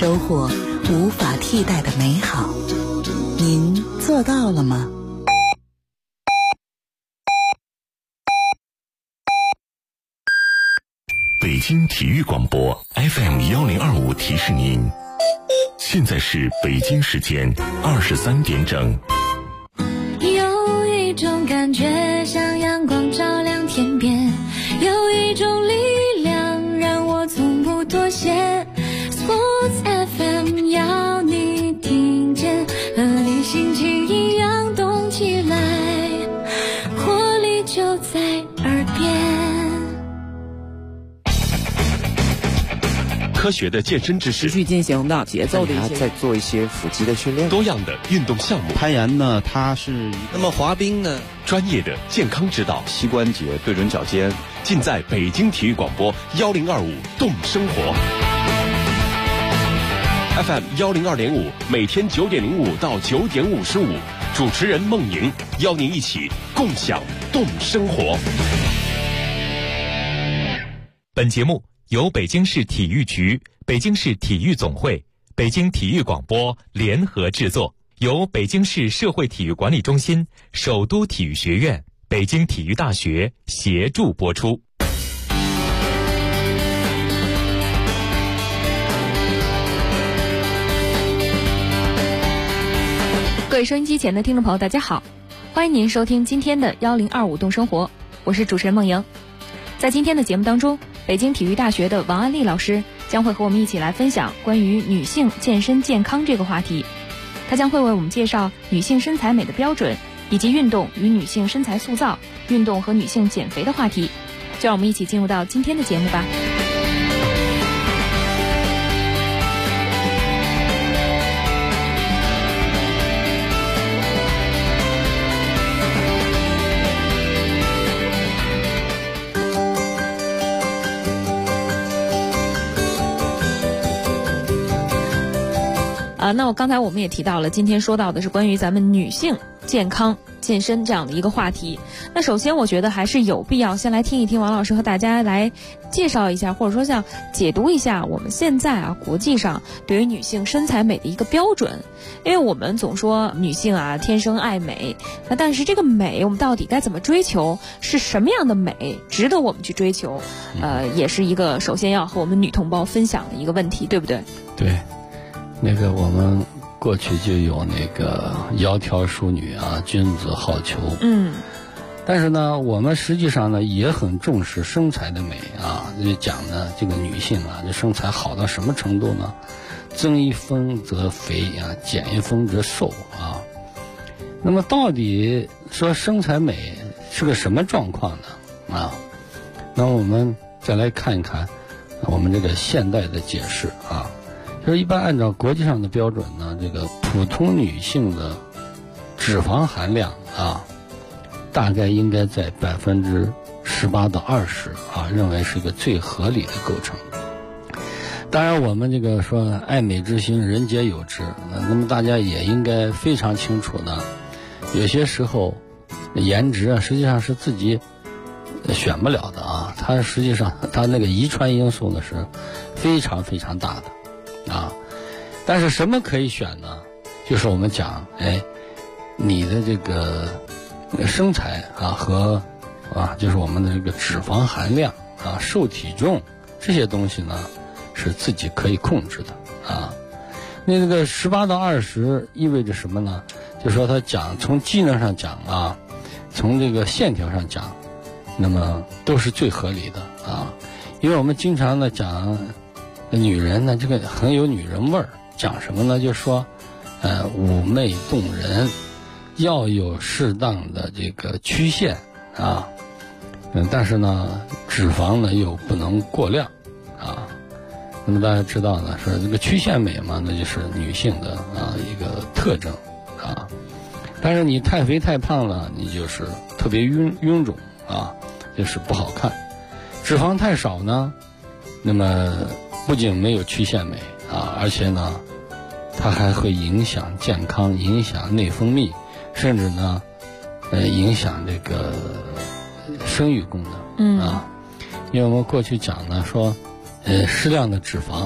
收获无法替代的美好。您做到了吗？ 北京体育广播 FM1025提示您，现在是北京时间23点整。 有一种感觉像阳光照亮天边，有一种力量让我从不妥协。 Sports FM 要你听见，和你心情一样动起来，活力就在耳边。 科学的健身知识， 持续进行的节奏的一些， 再做一些腹肌的训练， 多样的运动项目。 攀岩呢，它是那么滑冰呢， 专业的健康指导， 膝关节对准脚尖， 尽在北京体育广播1025动生活 FM 102.5，每天9点05到9点55，主持人孟莹邀您一起共享动生活。 本节目由北京市体育局、北京市体育总会、北京体育广播联合制作，由北京市社会体育管理中心、首都体育学院、北京体育大学协助播出。 各位收音机前的听众朋友，大家好，欢迎您收听今天的1025动生活，我是主持人孟莹。在今天的节目当中，北京体育大学的王安丽老师将会和我们一起来分享关于女性健身健康这个话题。她将会为我们介绍女性身材美的标准，以及运动与女性身材塑造、运动和女性减肥的话题。就让我们一起进入到今天的节目吧。那刚才我们也提到了，今天说到的是关于咱们女性健康健身这样的一个话题。那首先我觉得还是有必要先来听一听王老师和大家来介绍一下，或者说像解读一下我们现在国际上对于女性身材美的一个标准。因为我们总说女性天生爱美，那但是这个美我们到底该怎么追求，是什么样的美值得我们去追求，也是一个首先要和我们女同胞分享的一个问题，对不对？ 对，那个我们过去就有那个窈窕淑女君子好逑。但是呢，我们实际上呢也很重视身材的美就讲呢这个女性这身材好到什么程度呢？增一分则肥减一分则瘦那么到底说身材美是个什么状况呢？那我们再来看一看我们这个现代的解释就是一般按照国际上的标准呢，这个普通女性的脂肪含量大概应该在18%到20%认为是一个最合理的构成。当然我们这个说爱美之心人皆有之，那么大家也应该非常清楚的，有些时候颜值实际上是自己选不了的它实际上它那个遗传因素呢是非常非常大的但是什么可以选呢？就是我们讲你的这个身材和就是我们的这个脂肪含量瘦体重这些东西呢是自己可以控制的那这个18到20意味着什么呢？就是说它讲从机能上讲从这个线条上讲，那么都是最合理的因为我们经常呢讲女人呢这个很有女人味儿，讲什么呢？就说妩媚动人，要有适当的这个曲线但是呢脂肪呢又不能过量那么大家知道呢说这个曲线美嘛，那就是女性的一个特征但是你太肥太胖了，你就是特别臃肿就是不好看。脂肪太少呢，那么不仅没有曲线美而且呢它还会影响健康，影响内分泌，甚至呢影响这个生育功能因为我们过去讲呢说适量的脂肪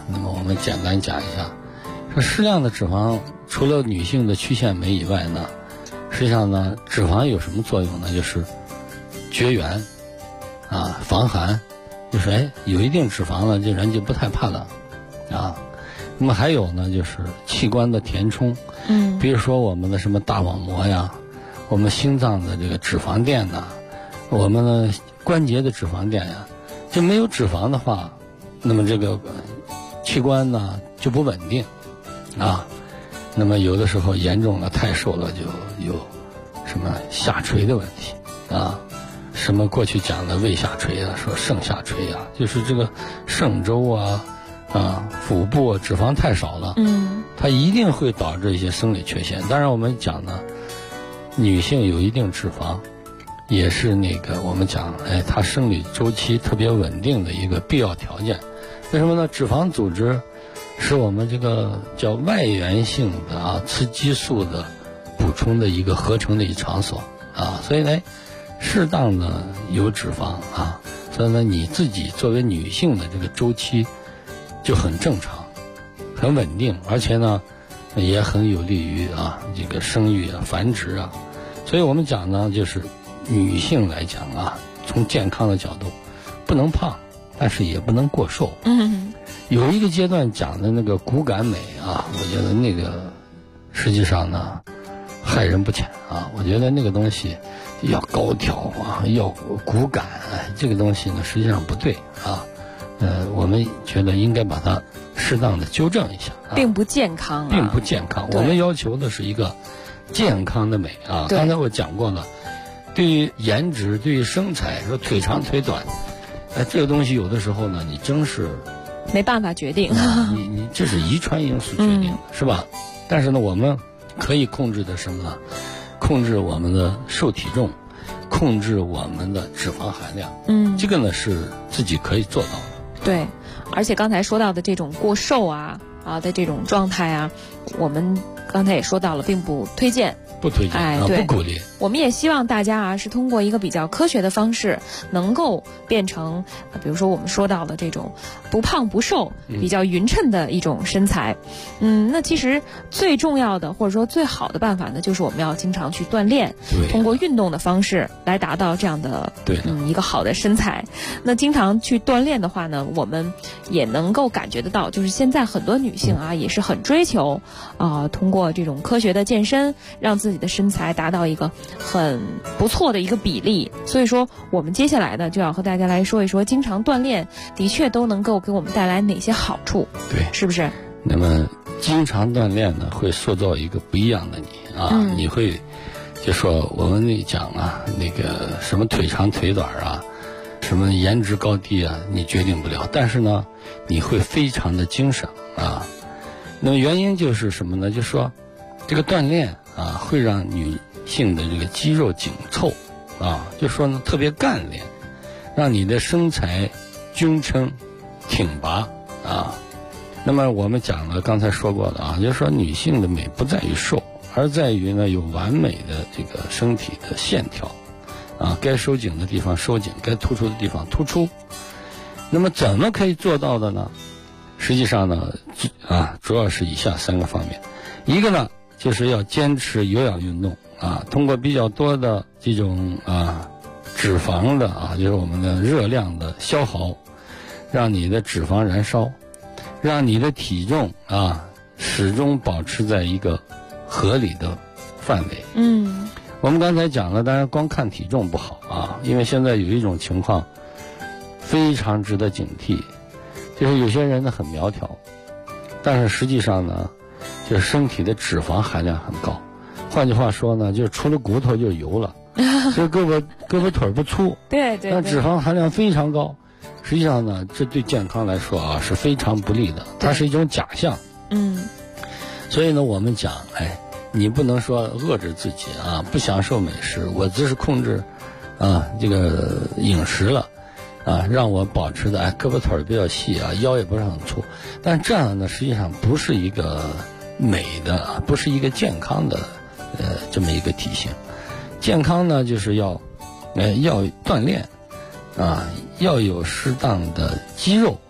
那么我们简单讲一下，说适量的脂肪除了女性的曲线美以外呢，实际上呢，脂肪有什么作用呢？就是绝缘啊，防寒，就是有一定脂肪了，这人就不太怕冷啊。那么还有呢，就是器官的填充，比如说我们的什么大网膜呀，我们心脏的这个脂肪垫呐，我们的关节的脂肪垫呀，就没有脂肪的话，那么这个器官呢就不稳定啊。那么有的时候严重了，太瘦了，就有什么下垂的问题啊，什么过去讲的胃下垂啊，说肾下垂啊，就是这个肾周啊。腹部脂肪太少了，它一定会导致一些生理缺陷。当然我们讲呢，女性有一定脂肪，也是那个我们讲，她生理周期特别稳定的一个必要条件。为什么呢？脂肪组织是我们这个叫外源性的雌激素的补充的一个合成的一场所啊，所以呢，适当的有脂肪啊，所以呢，你自己作为女性的这个周期就很正常，很稳定，而且呢，也很有利于这个生育啊、繁殖啊。所以我们讲呢，就是女性来讲从健康的角度，不能胖，但是也不能过瘦。有一个阶段讲的那个骨感美我觉得那个实际上呢，害人不浅我觉得那个东西要高挑要骨感，这个东西呢实际上不对我们觉得应该把它适当的纠正一下， 并不健康并不健康。我们要求的是一个健康的美刚才我讲过了，对于颜值，对于身材，说腿长腿短，这个东西有的时候呢，你真是没办法决定。 你这是遗传因素决定的，是吧？但是呢，我们可以控制的什么呢？控制我们的瘦体重，控制我们的脂肪含量。这个呢是自己可以做到的。 对，而且刚才说到的这种过瘦的这种状态我们刚才也说到了，并不推荐。 不推荐不鼓励。 我们也希望大家是通过一个比较科学的方式，能够变成比如说我们说到的这种不胖不瘦、比较匀称的一种身材。那其实最重要的或者说最好的办法呢，就是我们要经常去锻炼，通过运动的方式来达到这样的一个好的身材。那经常去锻炼的话呢，我们也能够感觉得到，就是现在很多女性也是很追求通过这种科学的健身，让自己的身材达到一个很不错的一个比例。所以说我们接下来呢，就要和大家来说一说，经常锻炼的确都能够给我们带来哪些好处， 对， 是不是？ 那么经常锻炼呢，会塑造一个不一样的你你会就说我们讲那个什么腿长腿短什么颜值高低你决定不了，但是呢，你会非常的精神那么原因就是什么呢？就是说这个锻炼会让女性的这个肌肉紧凑就说呢特别干练，让你的身材均称挺拔那么我们讲了，刚才说过的就是说女性的美不在于瘦，而在于呢有完美的这个身体的线条该收紧的地方收紧，该突出的地方突出。那么怎么可以做到的呢？实际上呢主要是以下3个方面。一个呢就是要坚持有氧运动通过比较多的这种脂肪的就是我们的热量的消耗，让你的脂肪燃烧，让你的体重始终保持在一个合理的范围。我们刚才讲了，当然光看体重不好因为现在有一种情况非常值得警惕，就是有些人呢很苗条，但是实际上呢就是身体的脂肪含量很高。换句话说呢，就是除了骨头就是油了，这胳膊腿不粗， 对， 但脂肪含量非常高。实际上呢，这对健康来说是非常不利的，它是一种假象。所以呢，我们讲，你不能说遏制自己不享受美食，我只是控制这个饮食了让我保持的胳膊腿比较细腰也不是很粗。但这样呢，实际上不是一个美的，不是一个健康的这么一个体型。健康呢，就是要锻炼要有适当的肌肉。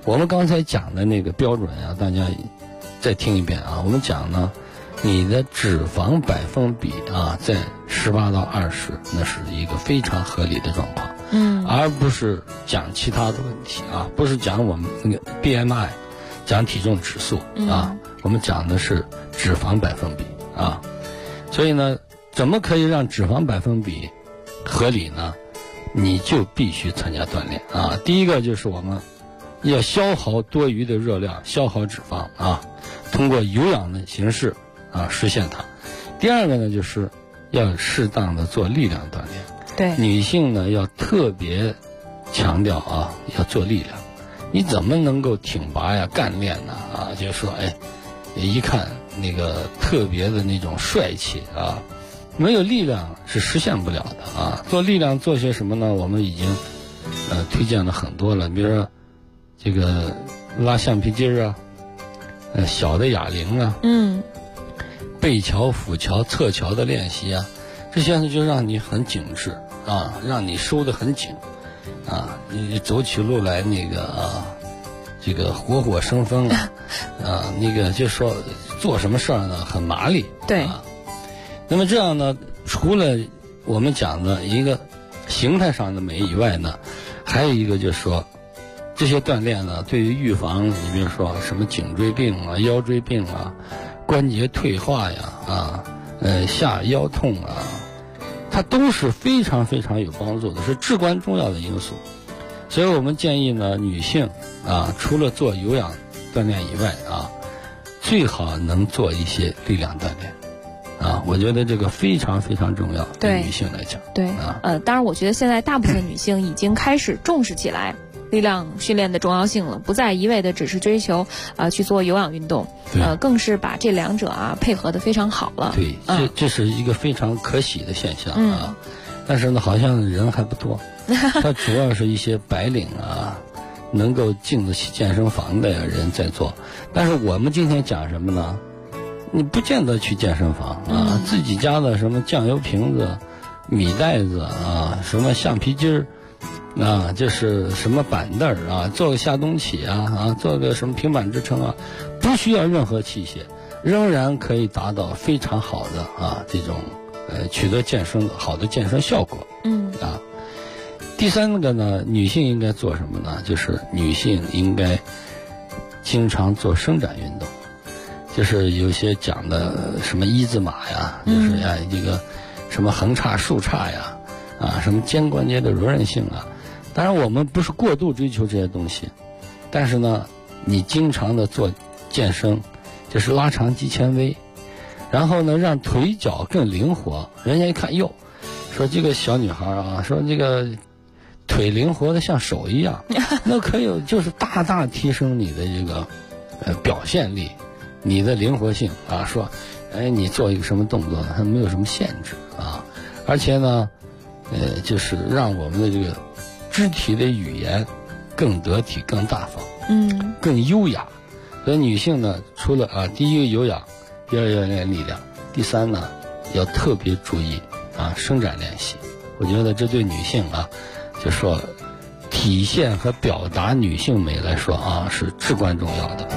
我们刚才讲的那个标准啊，大家再听一遍啊。我们讲呢，你的脂肪百分比啊，在18到20，那是一个非常合理的状况。而不是讲其他的问题啊，不是讲我们那个 BMI， 讲体重指数啊，我们讲的是脂肪百分比啊。所以呢，怎么可以让脂肪百分比合理呢？你就必须参加锻炼啊。第一个就是我们要消耗多余的热量，消耗脂肪啊，通过有氧的形式啊实现它。第二个呢，就是要适当的做力量锻炼。 对， 女性呢要特别强调啊，要做力量。你怎么能够挺拔呀、干练呢？啊，就是说，哎，一看那个特别的那种帅气啊，没有力量是实现不了的啊。做力量做些什么呢？我们已经推荐了很多了，比如说这个拉橡皮筋啊，小的哑铃啊，背桥、腹桥、侧桥的练习啊。这些呢就让你很紧致啊，让你收得很紧啊，你走起路来那个啊，这个活火生风啊，那个就说做什么事儿呢很麻利。 对。 那么这样呢，除了我们讲的一个形态上的美以外呢，还有一个就是说，这些锻炼呢，对于预防你比如说什么颈椎病啊、腰椎病啊、关节退化呀啊。下腰痛啊，它都是非常非常有帮助的，是至关重要的因素。所以我们建议呢，女性啊，除了做有氧锻炼以外啊，最好能做一些力量锻炼啊。我觉得这个非常非常重要，对女性来讲。 对当然，我觉得现在大部分女性已经开始重视起来力量训练的重要性了，不再一味的只是追求去做有氧运动，更是把这两者配合的非常好了。 对，这是一个非常可喜的现象啊。但是呢，好像人还不多，它主要是一些白领啊，能够进得起健身房的人在做。但是我们今天讲什么呢？你不见得去健身房啊，自己家的什么酱油瓶子、米袋子啊，什么橡皮筋儿。就是什么板凳啊，做个下冬起啊，做个什么平板支撑啊，不需要任何器械，仍然可以达到非常好的这种取得好的健身效果。第三个呢，女性应该做什么呢？就是女性应该经常做伸展运动，就是有些讲的什么一字马呀，就是这个什么横叉、竖叉呀，什么肩关节的柔韧性啊。当然我们不是过度追求这些东西，但是呢，你经常的做健身，就是拉长肌纤维，然后呢让腿脚更灵活。人家一看哟，说这个小女孩啊，说这个腿灵活的像手一样，那可以就是大大提升你的这个表现力，你的灵活性啊。说你做一个什么动作它没有什么限制啊，而且呢就是让我们的这个肢体的语言更得体、更大方，更优雅。所以女性呢，除了第一个有氧，第二要练力量，第三呢要特别注意伸展练习。我觉得这对女性就说体现和表达女性美来说是至关重要的。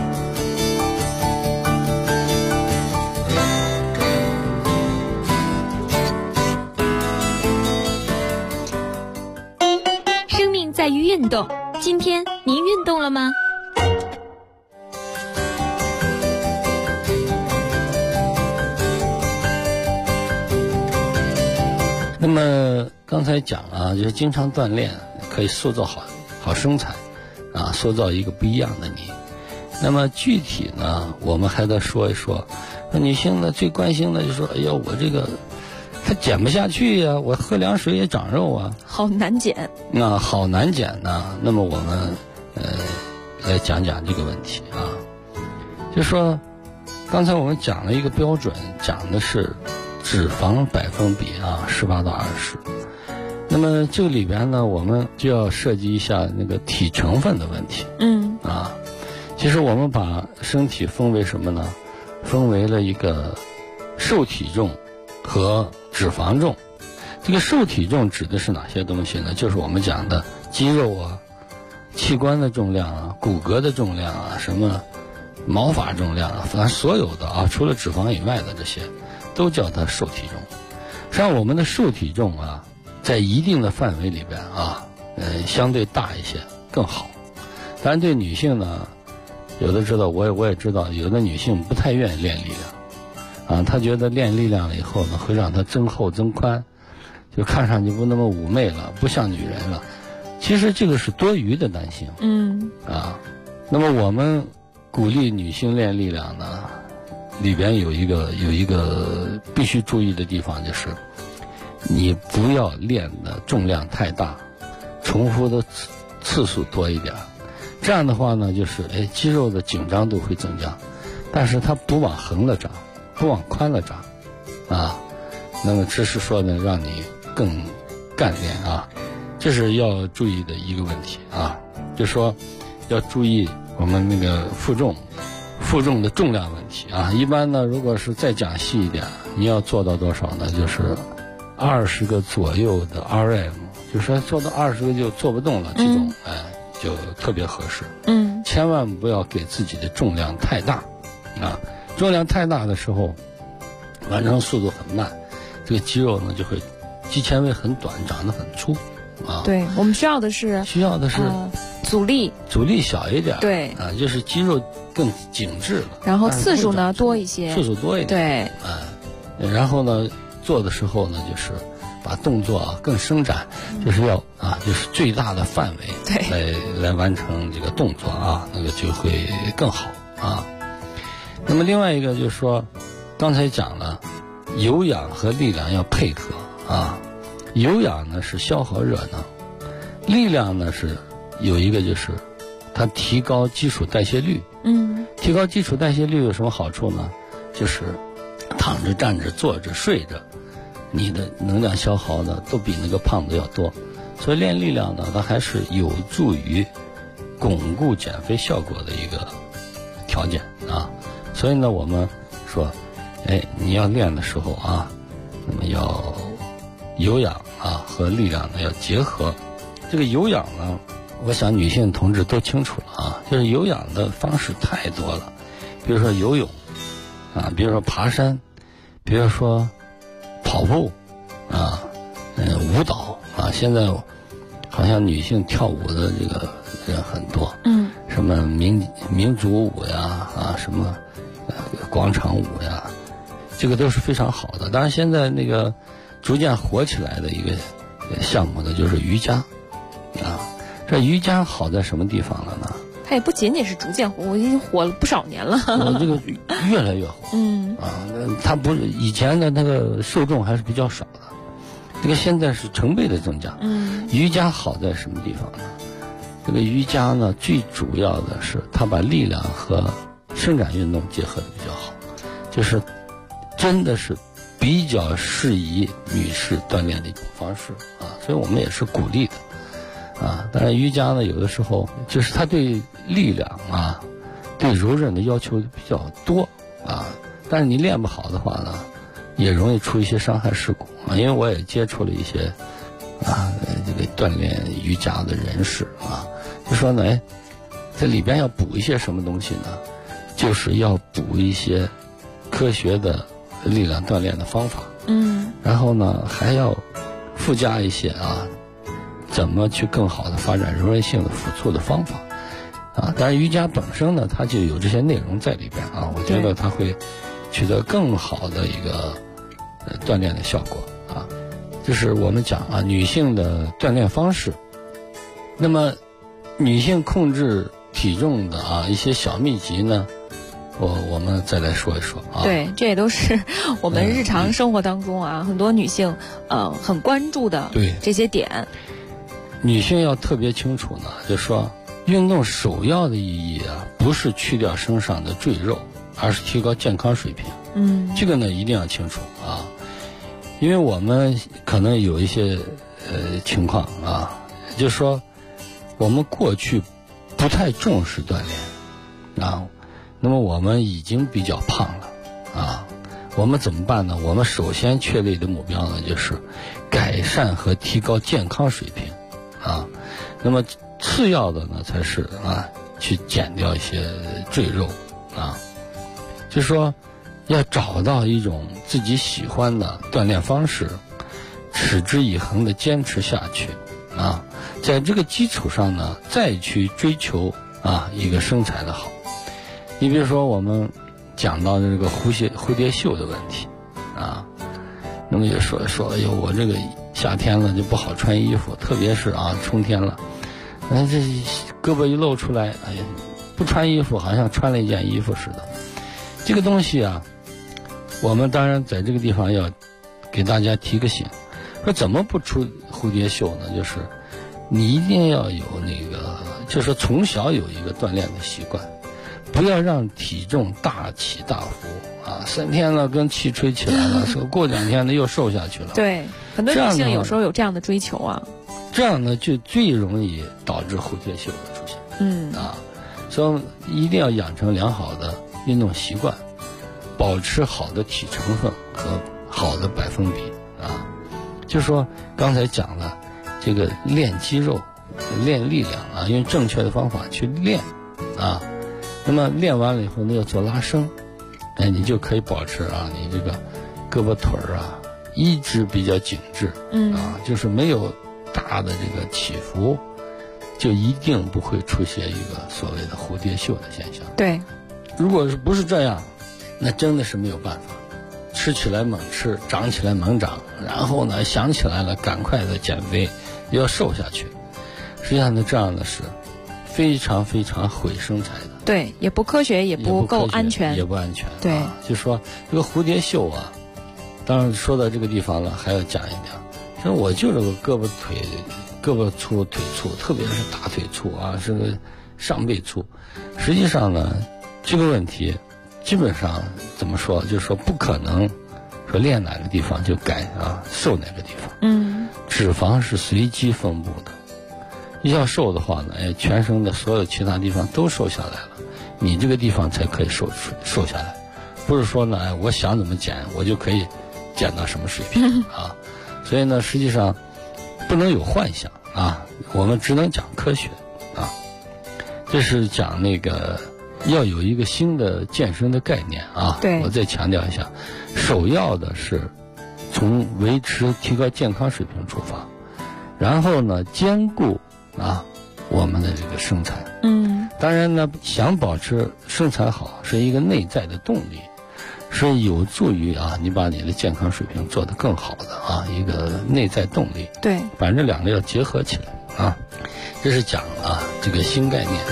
在于运动，今天您运动了吗？ 那么刚才讲就是经常锻炼可以塑造好身材塑造一个不一样的你。那么具体呢，我们还得说一说，女性呢最关心的就是说，哎呀，我这个它减不下去呀，我喝凉水也长肉啊， 好难减。 好难减呢。那么我们来讲讲这个问题就说刚才我们讲了一个标准，讲的是脂肪百分比18到20。那么这个里边呢，我们就要涉及一下那个体成分的问题。其实我们把身体分为什么呢？分为了一个瘦体重和脂肪重。这个瘦体重指的是哪些东西呢？就是我们讲的肌肉器官的重量啊、骨骼的重量啊、什么毛发重量啊，反正所有的啊，除了脂肪以外的这些，都叫它瘦体重。实际上我们的瘦体重啊，在一定的范围里边啊，相对大一些更好。当然对女性呢，有的知道，我也知道，有的女性不太愿意练力量，啊，她觉得练力量了以后呢，会让她增厚增宽，就看上去不那么妩媚了，不像女人了。其实这个是多余的担心。那么我们鼓励女性练力量呢，里边有一个必须注意的地方，就是你不要练的重量太大，重复的次数多一点。这样的话呢，就是肌肉的紧张度会增加，但是它不往横了长，不往宽了长，啊，那么只是说呢，让你更干练啊，这是要注意的一个问题啊，就说要注意我们那个负重的重量问题啊。一般呢，如果是再讲细一点，你要做到多少呢？就是20个左右的 RM， 就是说做到20个就做不动了，这种就特别合适。千万不要给自己的重量太大啊，重量太大的时候，完成速度很慢，这个肌肉呢就会肌纤维很短，长得很粗啊。 对，我们需要的是阻力小一点， 对啊，就是肌肉更紧致了， 然后次数呢多一些， 次数多一点，对，然后呢做的时候呢，就是把动作啊更伸展，就是要就是最大的范围，对，来完成这个动作啊，那个就会更好啊。那么另外一个就是说，刚才讲了，有氧和力量要配合啊，有氧呢是消耗热能，力量呢是有一个就是它提高基础代谢率。提高基础代谢率有什么好处呢？就是躺着、站着、坐着、睡着，你的能量消耗呢都比那个胖子要多。所以练力量呢，它还是有助于巩固减肥效果的一个条件啊。所以呢，我们说，你要练的时候啊，那么要有氧啊和力量呢要结合。这个有氧呢，我想女性同志都清楚了啊，就是有氧的方式太多了，比如说游泳啊，比如说爬山，比如说跑步啊，舞蹈啊，现在好像女性跳舞的这个人很多，什么民族舞呀啊，什么广场舞呀，这个都是非常好的。当然现在那个逐渐火起来的一个项目呢，就是瑜伽啊。这瑜伽好在什么地方了呢？ 它也不仅仅是逐渐火，我已经火了不少年了。 这个越来越火。它不是以前的那个受众还是比较少的，这个现在是成倍的增加。瑜伽好在什么地方呢？这个瑜伽呢，最主要的是它把力量和伸展运动结合的比较好，就是真的是比较适宜女士锻炼的一种方式啊，所以我们也是鼓励的。当然瑜伽呢，有的时候就是它对力量啊、对柔韧的要求比较多啊，但是你练不好的话呢，也容易出一些伤害事故啊。因为我也接触了一些这个锻炼瑜伽的人士啊，就说呢，这里边要补一些什么东西呢？就是要补一些科学的力量锻炼的方法，然后呢还要附加一些怎么去更好的发展柔韧性的辅助的方法啊。当然瑜伽本身呢，它就有这些内容在里边啊，我觉得它会取得更好的一个锻炼的效果啊。就是我们讲女性的锻炼方式，那么女性控制体重的一些小秘籍呢，我们再来说一说啊。 对，这也都是我们日常生活当中很多女性很关注的这些点。 女性要特别清楚呢，就是说运动首要的意义不是去掉身上的赘肉，而是提高健康水平。这个呢一定要清楚啊，因为我们可能有一些情况就是说我们过去不太重视锻炼那么我们已经比较胖了我们怎么办呢？我们首先确立的目标呢，就是改善和提高健康水平那么次要的呢才是去减掉一些赘肉就是说要找到一种自己喜欢的锻炼方式，持之以恒的坚持下去在这个基础上呢再去追求一个身材的好。你比如说我们讲到的这个蝴蝶袖的问题那么也说哎呦，我这个夏天了就不好穿衣服，特别是春天了，这胳膊一露出来，哎呀，不穿衣服好像穿了一件衣服似的。这个东西我们当然在这个地方要给大家提个醒，说怎么不出蝴蝶袖呢？就是你一定要有就是从小有一个锻炼的习惯，不要让体重大起大伏3天了跟气吹起来了，过2天呢又瘦下去了。 对，很多女性有时候有这样的追求这样呢就最容易导致蝴蝶袖的出现。所以一定要养成良好的运动习惯，保持好的体成分和好的百分比就说刚才讲了这个练肌肉、练力量用正确的方法去练那么练完了以后呢要做拉伸，你就可以保持你这个胳膊腿一直比较紧致就是没有大的这个起伏，就一定不会出现一个所谓的蝴蝶袖的现象。 对， 如果不是这样，那真的是没有办法，吃起来猛吃，长起来猛长，然后呢想起来了赶快的减肥，又要瘦下去，实际上呢这样的是非常非常毁身材的。 对，也不科学，也不够安全， 也不安全。 对， 就说这个蝴蝶袖当然说到这个地方了，还要讲一点，说我就这个胳膊粗腿粗，特别是大腿粗是个上背粗。实际上呢这个问题基本上怎么说，就是说不可能说练哪个地方就改瘦哪个地方。脂肪是随机分布的，要瘦的话呢全身的所有其他地方都瘦下来了，你这个地方才可以瘦下来。不是说呢我想怎么减我就可以减到什么水平所以呢实际上不能有幻想我们只能讲科学这是讲那个要有一个新的健身的概念对， 我再强调一下，首要的是从维持提高健康水平出发，然后呢兼顾我们的这个身材。当然呢想保持身材好是一个内在的动力，是有助于你把你的健康水平做得更好的一个内在动力。 对， 反正两个要结合起来这是讲这个新概念。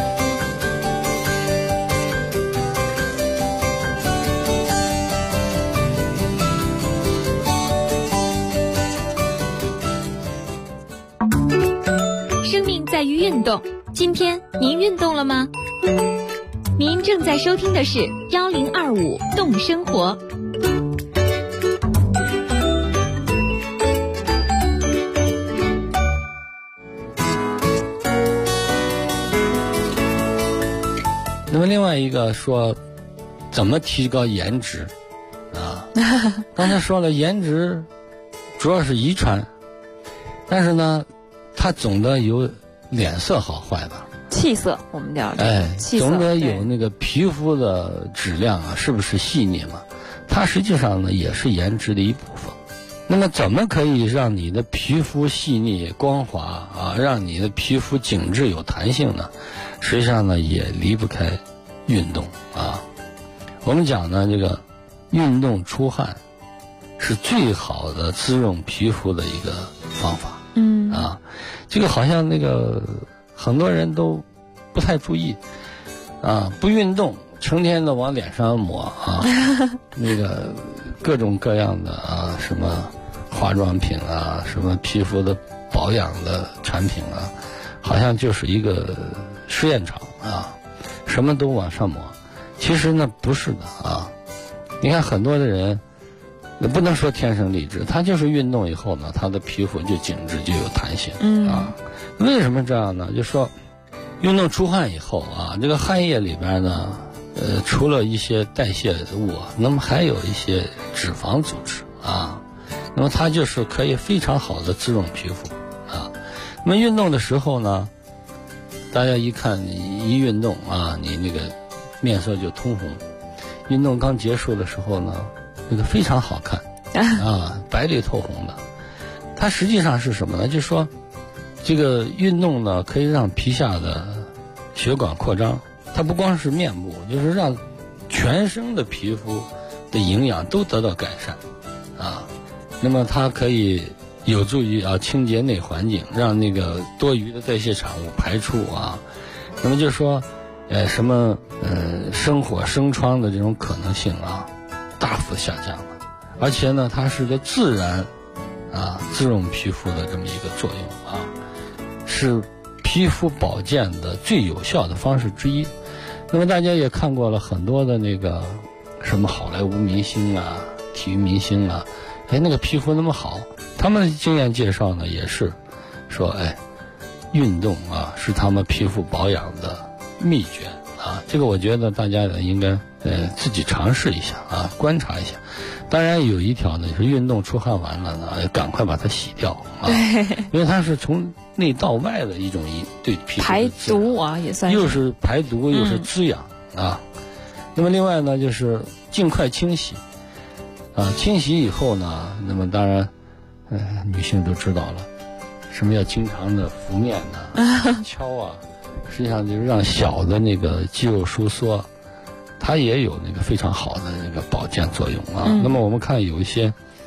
生命在于运动，今天您运动了吗？您正在收听的是1025动生活。 那么另外一个说怎么提高颜值刚才说了颜值主要是遗传，但是呢它总得有脸色好坏吧， 气色我们叫气色， 总得有那个皮肤的质量是不是细腻嘛，它实际上呢也是颜值的一部分。那么怎么可以让你的皮肤细腻光滑让你的皮肤紧致有弹性呢？实际上呢也离不开运动我们讲呢这个运动出汗是最好的滋润皮肤的一个方法。这个好像那个很多人都不太注意不运动成天的往脸上抹那个各种各样的什么化妆品什么皮肤的保养的产品好像就是一个试验场什么都往上抹。其实呢不是的你看很多的人不能说天生丽质，他就是运动以后呢他的皮肤就紧致就有弹性为什么这样呢？就说运动出汗以后这个汗液里边呢除了一些代谢物那么还有一些脂肪组织那么它就是可以非常好的滋润皮肤那么运动的时候呢大家一看你一运动啊，你那个面色就通红。运动刚结束的时候呢，那个非常好看啊，白里透红的。它实际上是什么呢？就是说，这个运动呢可以让皮下的血管扩张，它不光是面部，就是让全身的皮肤的营养都得到改善啊。那么它可以有助于清洁内环境，让那个多余的代谢产物排出啊。那么就是说，什么生火生疮的这种可能性啊，大幅下降了。而且呢，它是个自然滋润皮肤的这么一个作用啊，是皮肤保健的最有效的方式之一。那么大家也看过了很多的那个什么好莱坞明星啊、体育明星啊，那个皮肤那么好，他们的经验介绍呢也是说，运动啊是他们皮肤保养的秘诀啊。这个我觉得大家应该自己尝试一下啊，观察一下。当然有一条呢，就是运动出汗完了呢，赶快把它洗掉啊，因为它是从内到外的一种对皮肤排毒啊，也算是又是排毒又是滋养啊。那么另外呢，就是尽快清洗啊，清洗以后呢，那么当然女性都知道了，什么叫经常的敷面敲啊，实际上就是让小的那个肌肉收缩，它也有那个非常好的那个保健作用啊。那么我们看有一些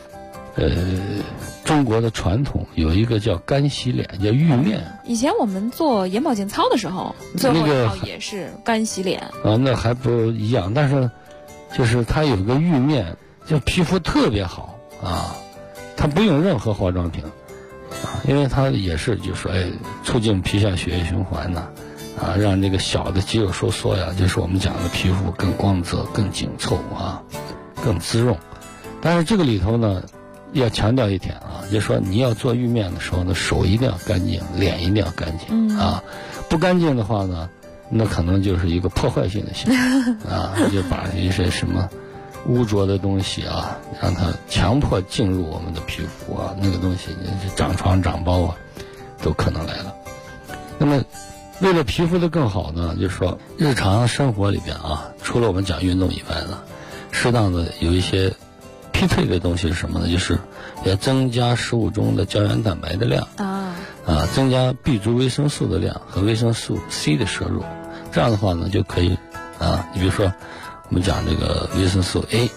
中国的传统有一个叫干洗脸，叫浴面。 以前我们做眼保健操的时候，最后一套也是干洗脸啊，那还不一样，但是就是它有个浴面，就皮肤特别好啊，它不用任何化妆品啊，因为它也是就是促进皮下血液循环呢。让这个小的肌肉收缩呀，就是我们讲的皮肤更光泽、更紧凑啊，更滋润。但是这个里头呢，要强调一点啊，就是说你要做浴面的时候呢，手一定要干净，脸一定要干净啊。不干净的话呢，那可能就是一个破坏性的行为啊，就把一些什么污浊的东西啊，让它强迫进入我们的皮肤啊，那个东西长疮长包啊，都可能来了。那么为了皮肤的更好呢，就是说日常生活里边啊，除了我们讲运动以外呢，适当的有一些匹配的东西是什么呢？就是要增加食物中的胶原蛋白的量增加 B 族维生素的量和维生素 C 的摄入。这样的话呢，就可以你比如说我们讲这个维生素 A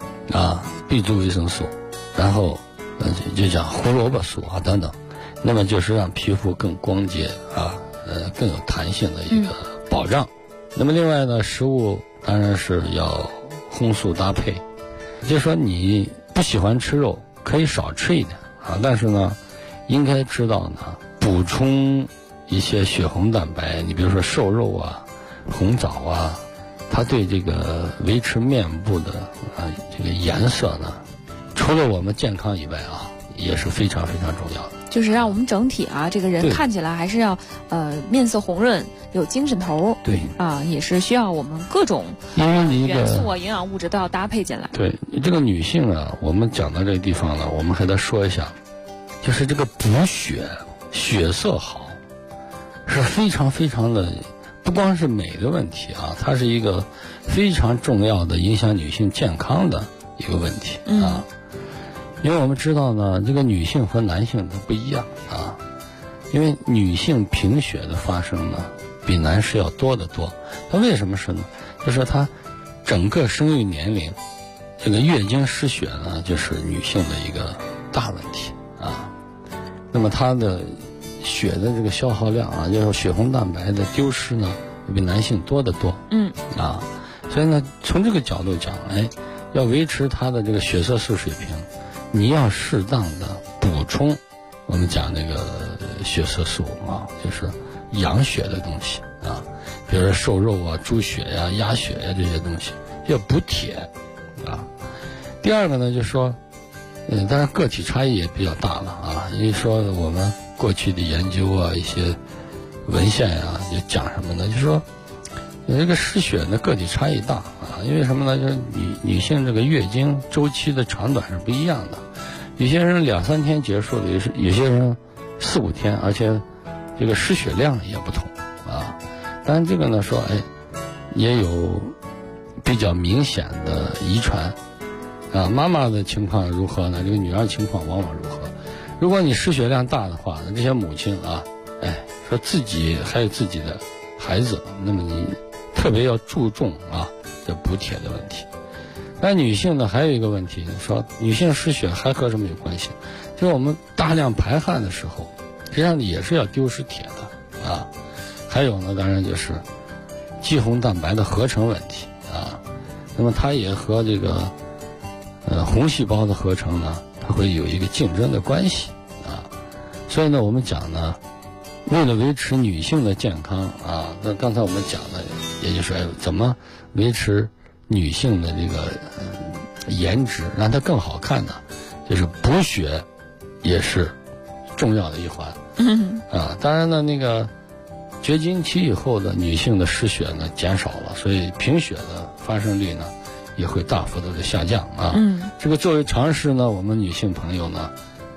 B 族维生素，然后就讲胡萝卜素等等，那么就是让皮肤更光洁更有弹性的一个保障。那么另外呢，食物当然是要荤素搭配，就是说你不喜欢吃肉可以少吃一点但是呢应该知道呢，补充一些血红蛋白，你比如说瘦肉红枣它对这个维持面部的这个颜色呢，除了我们健康以外也是非常非常重要的， 就是让我们整体这个人看起来还是要面色红润，有精神头。 对也是需要我们各种元素营养物质都要搭配进来。 对，这个女性我们讲到这个地方呢，我们还得说一下，就是这个补血色好是非常非常的，不光是美的问题它是一个非常重要的影响女性健康的一个问题因为我们知道呢，这个女性和男性它不一样因为女性贫血的发生呢比男士要多得多。它为什么是呢？就是它整个生育年龄，这个月经失血呢，就是女性的一个大问题那么它的血的这个消耗量就是血红蛋白的丢失呢，比男性多得多所以呢，从这个角度讲要维持它的这个血色素水平，你要适当的补充我们讲这个血色素就是养血的东西比如说瘦肉猪血鸭血这些东西要补铁第二个呢，就是说当然个体差异也比较大了因为说我们过去的研究一些文献就讲什么呢？就是说这个失血呢个体差异大因为什么呢？就是女性这个月经周期的长短是不一样的，有些人2-3天结束的，有些人4-5天，而且这个失血量也不同但是这个呢说，也有比较明显的遗传啊。妈妈的情况如何呢？这个女儿情况往往如何？如果你失血量大的话，这些母亲啊，说自己还有自己的孩子，那么你特别要注重这补铁的问题。那女性呢还有一个问题，说女性失血还和什么有关系？就是我们大量排汗的时候，实际上也是要丢失铁的啊。还有呢，当然就是肌红蛋白的合成问题啊。那么它也和这个红细胞的合成呢，它会有一个竞争的关系啊。所以呢，我们讲呢，为了维持女性的健康啊，那刚才我们讲的，也就是怎么维持女性的这个颜值，让她更好看呢？就是补血也是重要的一环。当然呢，那个绝经期以后的女性的失血呢减少了，所以贫血的发生率呢也会大幅度的下降啊。这个作为常识呢，我们女性朋友呢，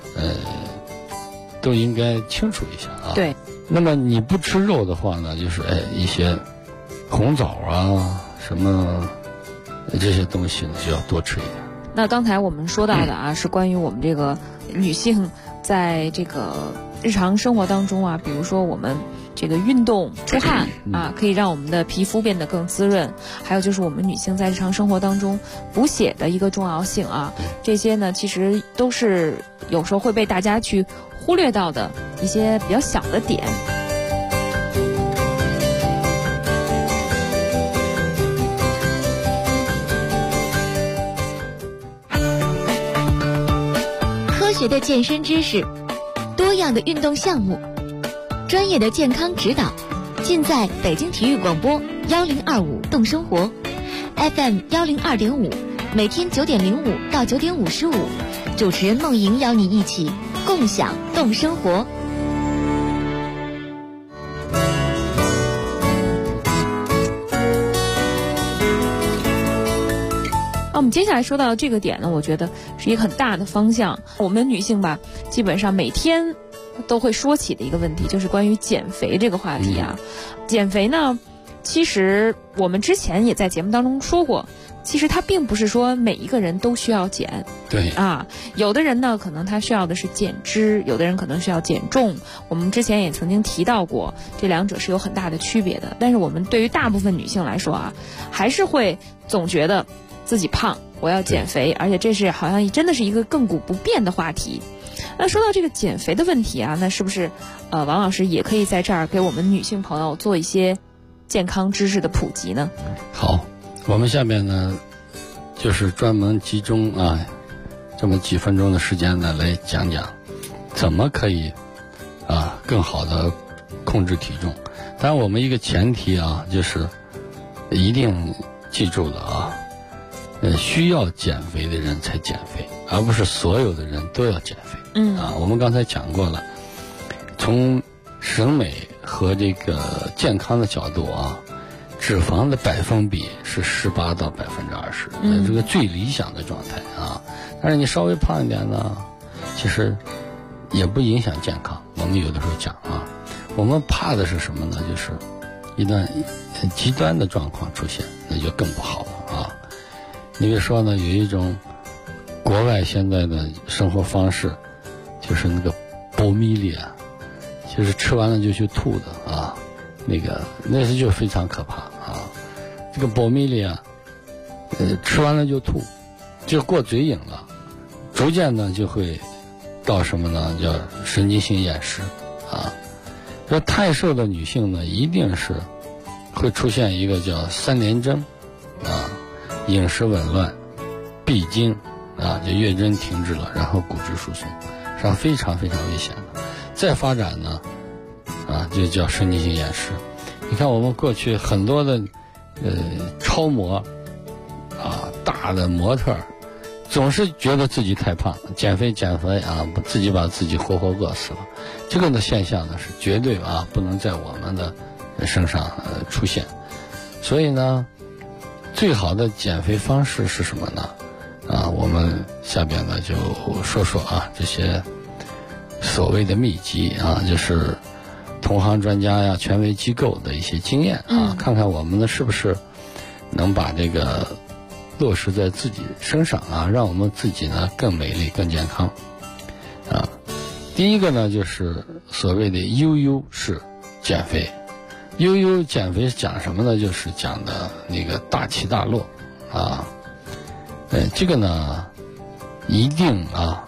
都应该清楚一下啊。 对。 那么你不吃肉的话呢，就是一些红枣啊什么这些东西呢就要多吃一点。 那刚才我们说到的是关于我们这个女性在这个日常生活当中比如说我们这个运动出汗可以让我们的皮肤变得更滋润，还有就是我们女性在日常生活当中补血的一个重要性这些呢其实都是有时候会被大家去忽略到的一些比较小的点。 科学的健身知识，多样的运动项目，专业的健康指导，尽在北京体育广播1025动生活 FM 102.5，每天9点05到9点55，主持人梦莹邀你一起共享动生活。 我们接下来说到这个点呢，我觉得是一个很大的方向。我们女性吧，基本上每天都会说起的一个问题，就是关于减肥这个话题减肥呢，其实我们之前也在节目当中说过，其实它并不是说每一个人都需要减。 对有的人呢可能他需要的是减脂，有的人可能需要减重。我们之前也曾经提到过，这两者是有很大的区别的。但是我们对于大部分女性来说还是会总觉得自己胖，我要减肥，而且这是好像真的是一个亘古不变的话题。那说到这个减肥的问题那是不是王老师也可以在这儿给我们女性朋友做一些健康知识的普及呢？ 好，我们下面呢就是专门集中这么几分钟的时间呢来讲讲怎么可以更好的控制体重。当然我们一个前提就是一定记住了需要减肥的人才减肥，而不是所有的人都要减肥。我们刚才讲过了，从审美和这个健康的角度脂肪的百分比是18到20%，这个最理想的状态但是你稍微胖一点呢，其实也不影响健康。我们有的时候讲我们怕的是什么呢？就是一段极端的状况出现，那就更不好了你比如说呢，有一种国外现在的生活方式，就是那个薄米粒就是吃完了就去吐的那是就非常可怕这个薄米粒吃完了就吐，就过嘴瘾了，逐渐呢就会到什么呢？叫神经性厌食说太瘦的女性呢，一定是会出现一个叫3联征饮食紊乱、闭经就月经停滞了，然后骨质疏松，实际上非常非常危险的。再发展呢就叫神经性厌食。你看我们过去很多的超模大的模特总是觉得自己太胖，减肥自己把自己活饿死了。这个的现象呢是绝对不能在我们的身上出现。所以呢，最好的减肥方式是什么呢？我们下边呢就说说这些所谓的秘籍就是同行专家呀、权威机构的一些经验啊，看看我们呢是不是能把这个落实在自己身上啊，让我们自己呢更美丽、更健康啊。第一个呢就是所谓的悠悠式减肥。悠悠减肥讲什么呢？就是讲的那个大起大落啊。这个呢一定啊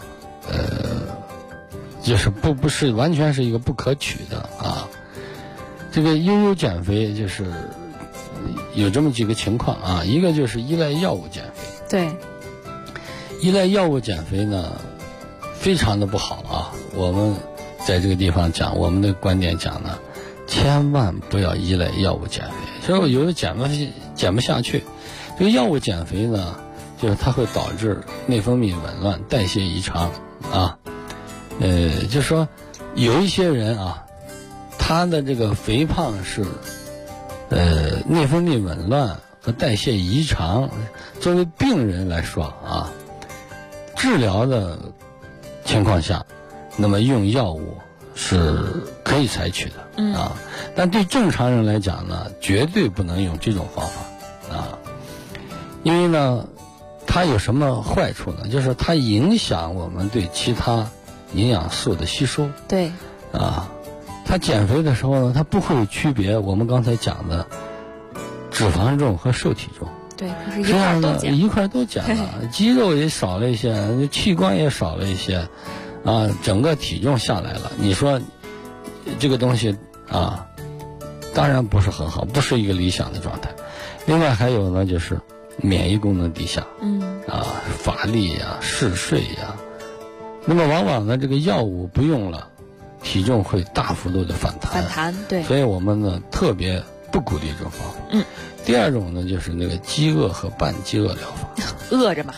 就是不是完全是一个不可取的啊。这个悠悠减肥就是有这么几个情况啊，一个就是依赖药物减肥。 对， 依赖药物减肥呢非常的不好啊。我们在这个地方讲，我们的观点讲呢，千万不要依赖药物减肥。所以有的减不下去，这个药物减肥呢，就是它会导致内分泌紊乱、代谢异常啊。就是说有一些人啊，他的这个肥胖是内分泌紊乱和代谢异常。作为病人来说啊，治疗的情况下，那么用药物是可以采取的啊。但对正常人来讲呢，绝对不能用这种方法啊，因为呢它有什么坏处呢？就是它影响我们对其他营养素的吸收。 对啊，它减肥的时候呢，它不会区别我们刚才讲的脂肪重和瘦体重。 对，就是一块都减了，肌肉也少了一些，器官也少了一些啊，整个体重下来了。你说这个东西啊，当然不是很好，不是一个理想的状态。另外还有呢，就是免疫功能低下，乏力呀、嗜睡呀。那么往往呢，这个药物不用了，体重会大幅度的反弹。 对。 所以我们呢特别不鼓励这种方法。第二种呢，就是那个饥饿和半饥饿疗法。 饿着嘛。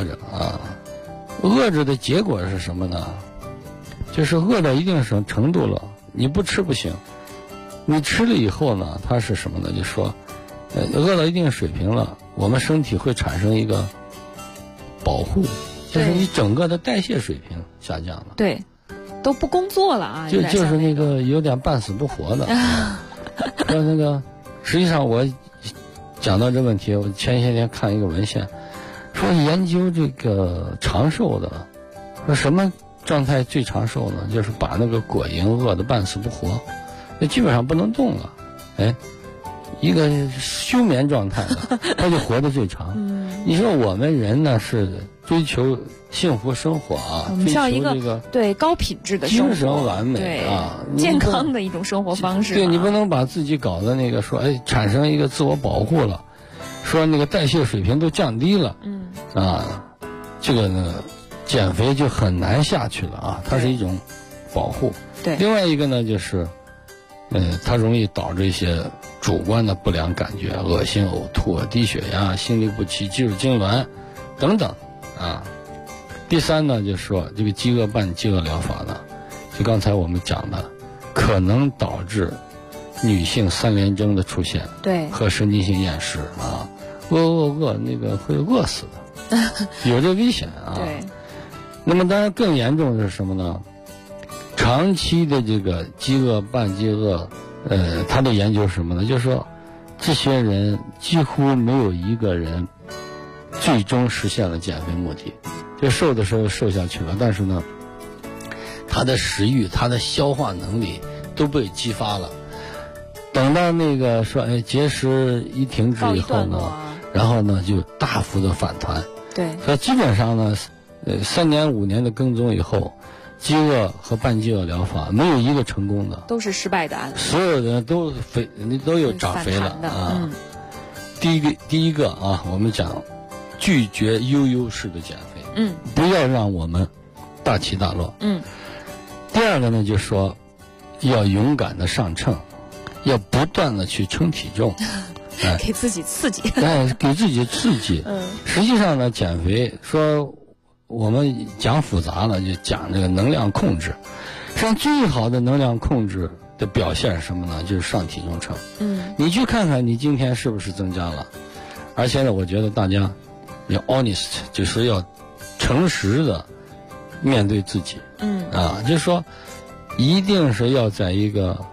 饿着的结果是什么呢？就是饿到一定程度了，你不吃不行。你吃了以后呢，它是什么呢？就说，饿到一定水平了，我们身体会产生一个保护，就是你整个的代谢水平下降了。 对，都不工作了啊。 就是那个有点半死不活的。说那个，实际上我讲到这问题，我前些天看一个文献，说研究这个长寿的，说什么状态最长寿呢？就是把那个果蝇饿得半死不活，那基本上不能动了，一个休眠状态的，他就活得最长。你说我们人呢是追求幸福生活啊， 我们需要一个对高品质的生活， 精神完美啊， 健康的一种生活方式。 对，你不能把自己搞得那个说产生一个自我保护了，说那个代谢水平都降低了，这个呢减肥就很难下去了啊，它是一种保护。 对， 另外一个呢就是它容易导致一些主观的不良感觉，恶心、呕吐、低血压、心律不齐、肌肉痉挛等等啊。第三呢，就是说这个饥饿半饥饿疗法呢，就刚才我们讲的，可能导致女性3联征的出现， 对， 和神经性厌食啊，饿那个会饿死的，有这危险啊。 对。 那么当然更严重的是什么呢？长期的这个饥饿半饥饿，他的研究是什么呢？就是说，这些人几乎没有一个人最终实现了减肥目的。就瘦的时候瘦下去了，但是呢，他的食欲、他的消化能力都被激发了。等到那个说，节食一停止以后呢，然后呢就大幅的反弹。 对， 所以基本上呢，3年5年的跟踪以后，饥饿和半饥饿疗法没有一个成功的， 都是失败的案例。所有人都有长肥了啊。第一个啊，我们讲拒绝悠悠式的减肥。不要让我们大起大落。第二个呢，就是说要勇敢的上秤，要不断的去称体重， 给自己刺激。 给自己刺激。实际上呢，减肥说我们讲复杂了，就讲这个能量控制。实际上最好的能量控制的表现是什么呢？就是上体重秤。你去看看你今天是不是增加了。而且呢，我觉得大家要 honest， 就是要诚实的面对自己。就是说一定是要在一个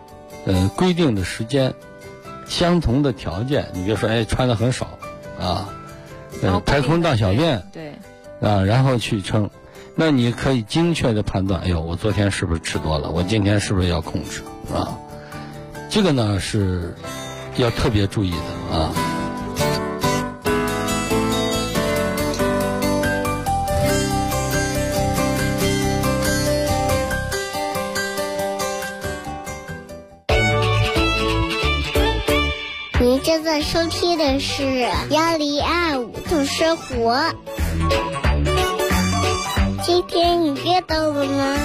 规定的时间，相同的条件，你比如说穿得很少啊，排空大小便， 对啊，然后去称，那你可以精确的判断，我昨天是不是吃多了，我今天是不是要控制啊？这个呢是要特别注意的啊。 您正在收听的是1025懂生活。今天你约到了吗？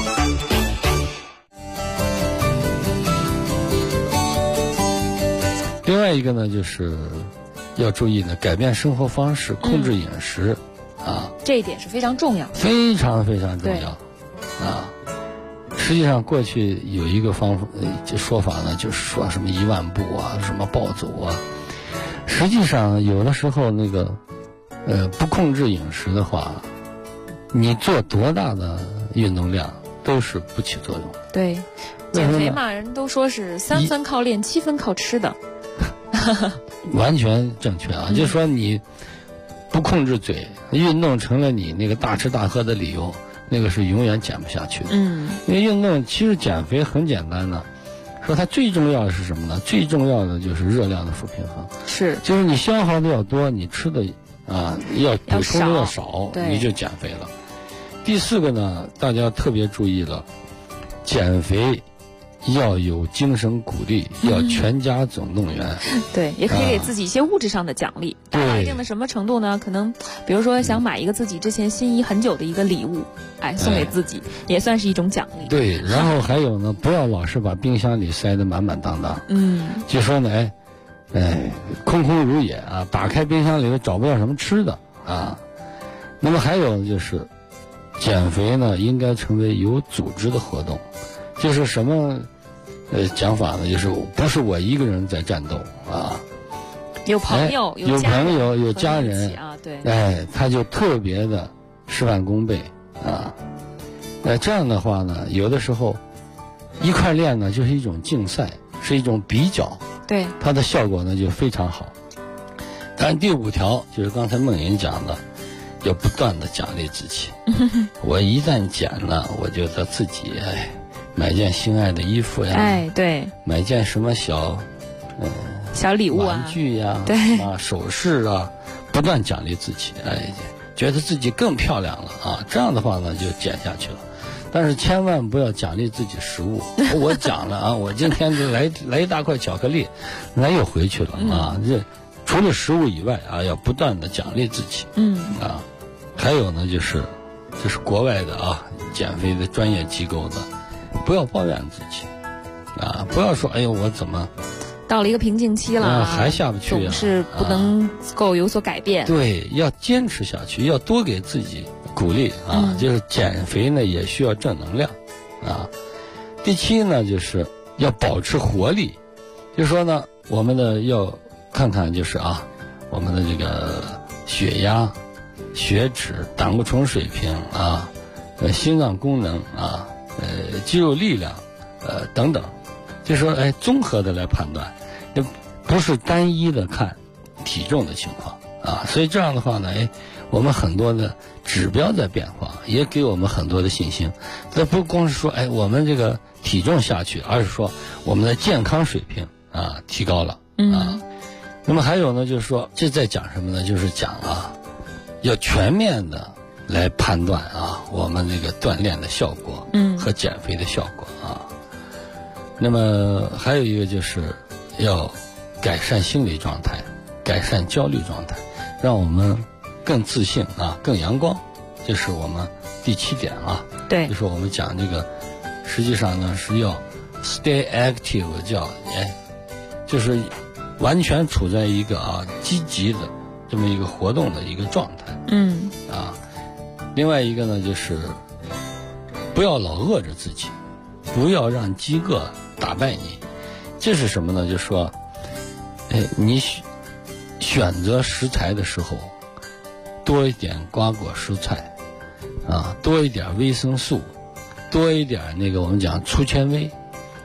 另外一个呢，就是要注意呢，改变生活方式，控制饮食， 这一点是非常重要， 非常非常重要，啊。实际上，过去有一个说法呢，就是说什么1万步啊，什么暴走啊。实际上，有的时候那个，不控制饮食的话，你做多大的运动量都是不起作用。 对，减肥嘛，人都说是3分靠练，7分靠吃的。 完全正确啊！就是说你不控制嘴，运动成了你那个大吃大喝的理由。那个是永远减不下去的。因为运动其实减肥很简单的，说它最重要的是什么呢？最重要的就是热量的负平衡。 是， 就是你消耗的要多，你吃的要补充的要少，你就减肥了。第4个呢，大家特别注意了，减肥要有精神鼓励，要全家总动员。 对，也可以给自己一些物质上的奖励。达到一定的什么程度呢？可能比如说想买一个自己之前心仪很久的一个礼物，送给自己，也算是一种奖励。 对，然后还有呢，不要老是把冰箱里塞得满满当当。就说呢，空空如也啊，打开冰箱里头找不到什么吃的啊。那么还有就是，减肥呢应该成为有组织的活动。就是什么讲法呢？就是不是我一个人在战斗啊， 有朋友， 有朋友，有家人啊，对， 他就特别的事半功倍啊。这样的话呢，有的时候一块练呢，就是一种竞赛，是一种比较， 对， 它的效果呢就非常好。但第5条就是刚才梦莹讲的，要不断的奖励自己。我一旦减了，我就得自己买件心爱的衣服呀， 对， 买件什么小礼物玩具呀， 对首饰啊，不断奖励自己，觉得自己更漂亮了啊，这样的话呢就减下去了。但是千万不要奖励自己食物。我讲了啊，我今天就来一大块巧克力，那又回去了啊。这除了食物以外啊，要不断的奖励自己。还有呢，就是国外的减肥的专业机构的。不要抱怨自己，不要说我怎么到了一个瓶颈期了， 还下不去， 总是不能够有所改变。 对，要坚持下去，要多给自己鼓励就是减肥呢也需要正能量第7呢，就是要保持活力，就是说呢，我们的要看看就是我们的这个血压、血脂、胆固醇水平心脏功能肌肉力量，等等，就是说，综合的来判断，不是单一的看体重的情况所以这样的话呢，我们很多的指标在变化，也给我们很多的信心。这不光是说，我们这个体重下去，而是说我们的健康水平提高了那么还有呢，就是说，这在讲什么呢？就是讲要全面的。来判断我们这个锻炼的效果，和减肥的效果那么还有一个就是要改善心理状态，改善焦虑状态，让我们更自信更阳光。这是我们第7点对， 就是我们讲这个，实际上呢是要 stay active， 就是完全处在一个积极的这么一个活动的一个状态。另外一个呢，就是不要老饿着自己，不要让饥饿打败你。这是什么呢？就是说，你选择食材的时候，多一点瓜果蔬菜，多一点维生素，多一点那个我们讲粗纤维，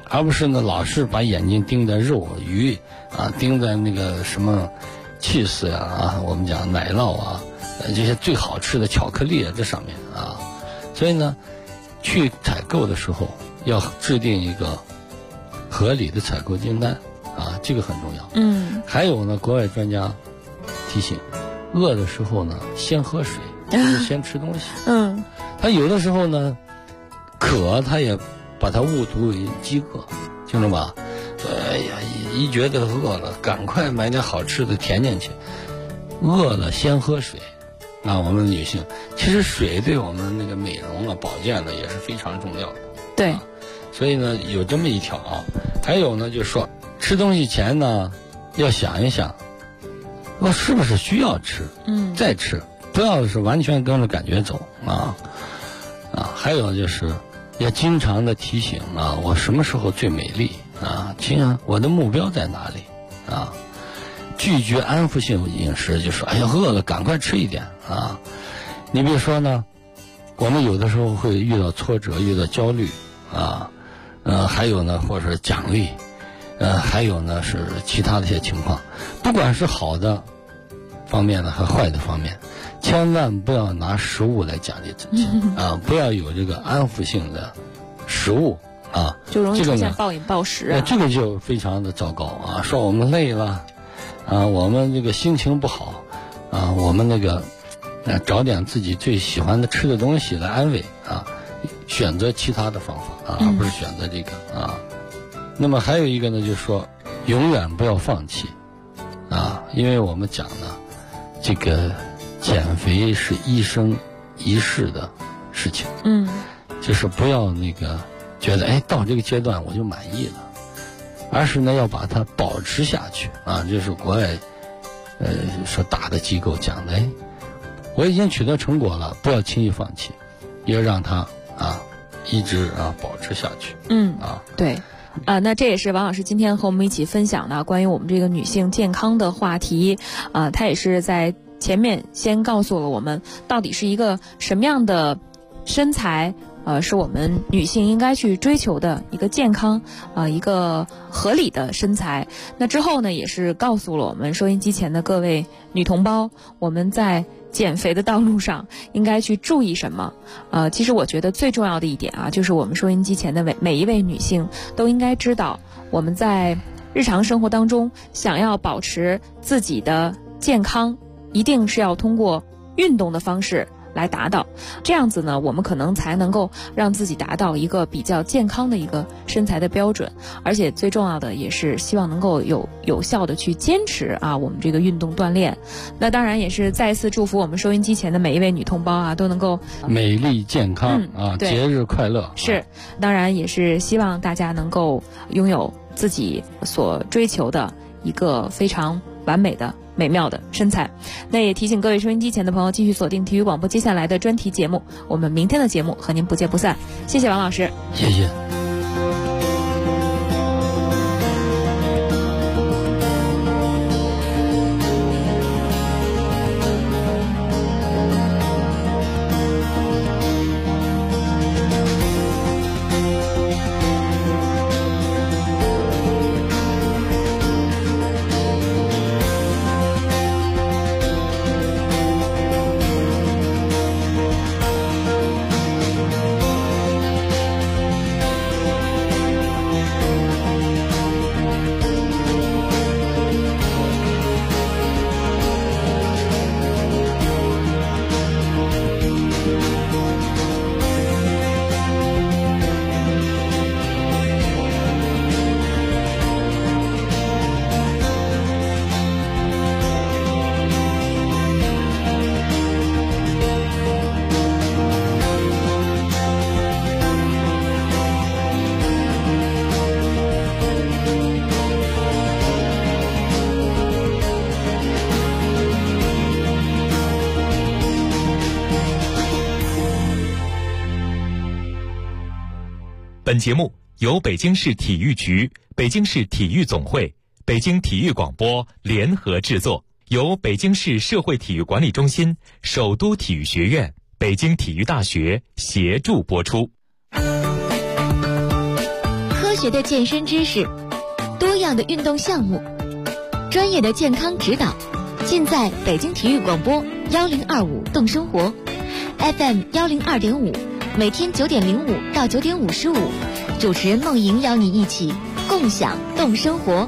而不是呢老是把眼睛盯在肉鱼啊，盯在那个什么cheese呀我们讲奶酪啊，这些最好吃的巧克力啊这上面啊。所以呢，去采购的时候要制定一个合理的采购清单啊，这个很重要。还有呢，国外专家提醒，饿的时候呢先喝水，不是先吃东西。他有的时候呢渴，他也把它误读为饥饿，清楚吧？哎呀，一觉得饿了，赶快买点好吃的填进去。饿了先喝水。我们女性其实水对我们那个美容保健呢也是非常重要的。 对。 所以呢有这么一条啊。还有呢就是说吃东西前呢要想一想，我是不是需要吃，再吃，不要是完全跟着感觉走啊。还有就是要经常的提醒我什么时候最美丽我的目标在哪里拒绝安抚性饮食，就说哎呀饿了赶快吃一点你比如说呢，我们有的时候会遇到挫折，遇到焦虑还有呢或者奖励还有呢是其他的一些情况，不管是好的方面呢和坏的方面，千万不要拿食物来奖励自己不要有这个安抚性的食物就容易出现暴饮暴食这个就非常的糟糕说我们累了我们这个心情不好我们那个找点自己最喜欢的吃的东西来安慰选择其他的方法而不是选择这个那么还有一个呢，就是说永远不要放弃因为我们讲呢，这个减肥是一生一世的事情就是不要那个觉得到这个阶段我就满意了，而是呢要把它保持下去就是国外说大的机构讲的我已经取得成果了，不要轻易放弃，要让它一直保持下去对那这也是王老师今天和我们一起分享的关于我们这个女性健康的话题他也是在前面先告诉了我们到底是一个什么样的身材是我们女性应该去追求的一个健康一个合理的身材。那之后呢也是告诉了我们收音机前的各位女同胞，我们在减肥的道路上应该去注意什么其实我觉得最重要的一点就是我们收音机前的每一位女性都应该知道，我们在日常生活当中想要保持自己的健康，一定是要通过运动的方式来达到，这样子呢我们可能才能够让自己达到一个比较健康的一个身材的标准，而且最重要的也是希望能够有效的去坚持我们这个运动锻炼。那当然也是再次祝福我们收音机前的每一位女同胞都能够美丽健康节日快乐是当然也是希望大家能够拥有自己所追求的一个非常完美的美妙的身材。那也提醒各位收音机前的朋友继续锁定体育广播接下来的专题节目，我们明天的节目和您不见不散。谢谢王老师。 谢谢。 本节目由北京市体育局、北京市体育总会、北京体育广播联合制作，由北京市社会体育管理中心、首都体育学院、北京体育大学协助播出。 科学的健身知识，多样的运动项目，专业的健康指导，尽在北京体育广播1025动生活 FM 102.5，每天9点05到9点55，主持人梦莹邀你一起共享动生活。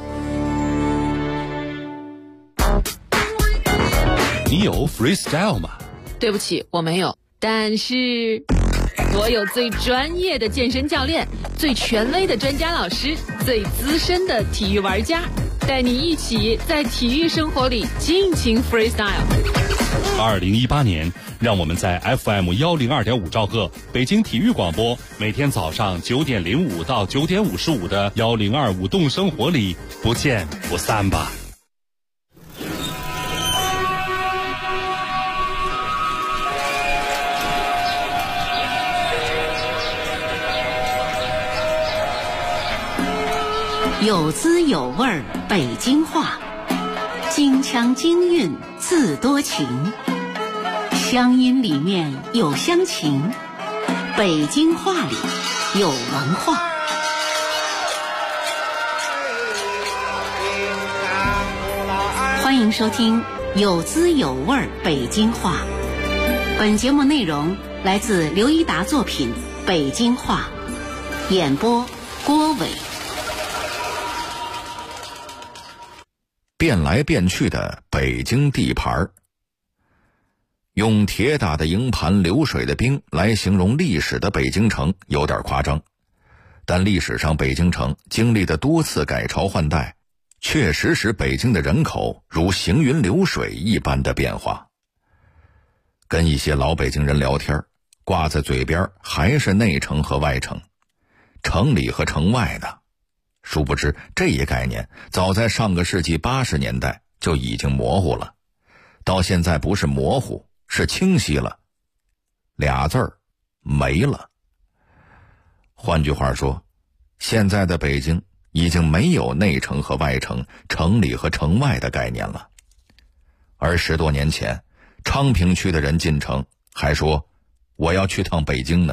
你有 freestyle 吗？ 对不起，我没有。但是我有最专业的健身教练，最权威的专家老师，最资深的体育玩家，带你一起在体育生活里尽情 freestyle。 2018年，让我们在 FM 102.5兆赫北京体育广播，每天早上9点05到9点55的1025动生活里不见不散吧。 有滋有味儿北京话，京腔京韵自多情，乡音里面有乡情，北京话里有文化。欢迎收听有滋有味儿北京话。本节目内容来自刘一达作品《北京话》，演播郭伟。 变来变去的北京地盘，用铁打的营盘流水的兵来形容历史的北京城有点夸张，但历史上北京城经历的多次改朝换代，确实使北京的人口如行云流水一般的变化。跟一些老北京人聊天，挂在嘴边还是内城和外城，城里和城外的。殊不知这一概念早在上个世纪80年代就已经模糊了，到现在不是模糊，是清晰了，俩字儿没了。换句话说，现在的北京已经没有内城和外城，城里和城外的概念了。而10多年前，昌平区的人进城还说我要去趟北京呢。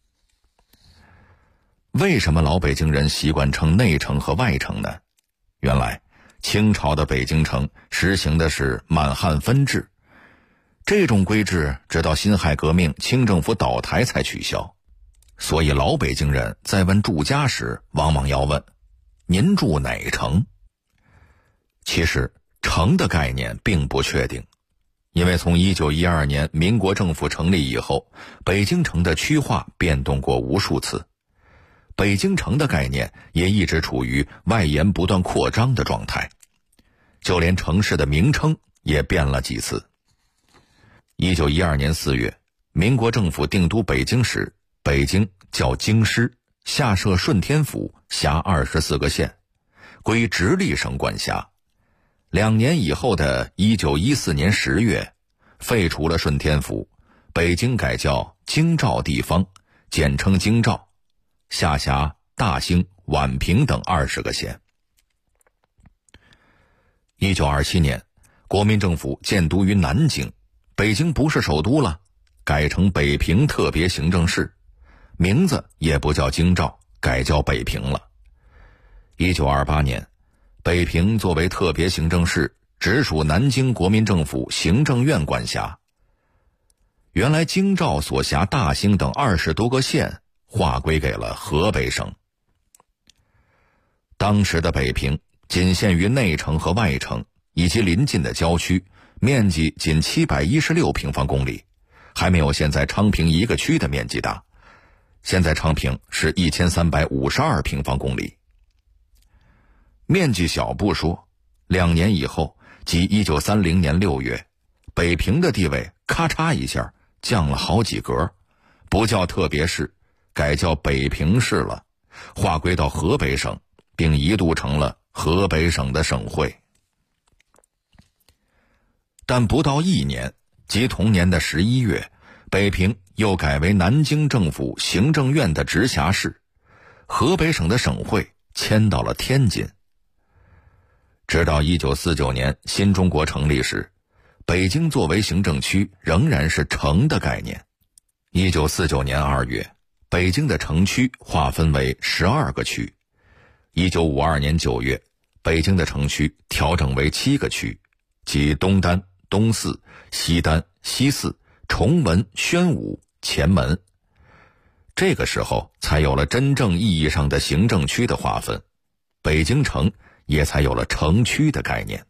为什么老北京人习惯称内城和外城呢？原来清朝的北京城实行的是满汉分治，这种规制直到辛亥革命清政府倒台才取消。所以老北京人在问住家时往往要问您住哪城。其实城的概念并不确定，因为从1912年民国政府成立以后，北京城的区划变动过无数次，北京城的概念也一直处于外延不断扩张的状态，就连城市的名称也变了几次。1912年4月，民国政府定都北京时，北京叫京师，下设顺天府，辖24个县，归直隶省管辖。2年以后的1914年10月，废除了顺天府，北京改叫京兆地方，简称京兆，下辖大兴、宛平等20个县。1927年，国民政府建都于南京，北京不是首都了，改成北平特别行政市，名字也不叫京兆，改叫北平了。1928年，北平作为特别行政市，直属南京国民政府行政院管辖。原来京兆所辖大兴等20多个县划归给了河北省。当时的北平仅限于内城和外城以及邻近的郊区，面积仅716平方公里，还没有现在昌平一个区的面积大。现在昌平是1352平方公里。面积小不说，2年以后，即1930年6月，北平的地位咔嚓一下降了好几格，不叫特别市，改叫北平市了，划归到河北省，并一度成了河北省的省会。但不到1年，即同年的11月，北平又改为南京政府行政院的直辖市，河北省的省会迁到了天津。直到1949年新中国成立时，北京作为行政区仍然是城的概念。1949年2月，北京的城区划分为12个区， 1952年9月，北京的城区调整为7个区，即东单、东四、西单、西四、崇文、宣武、前门。这个时候才有了真正意义上的行政区的划分，北京城也才有了城区的概念。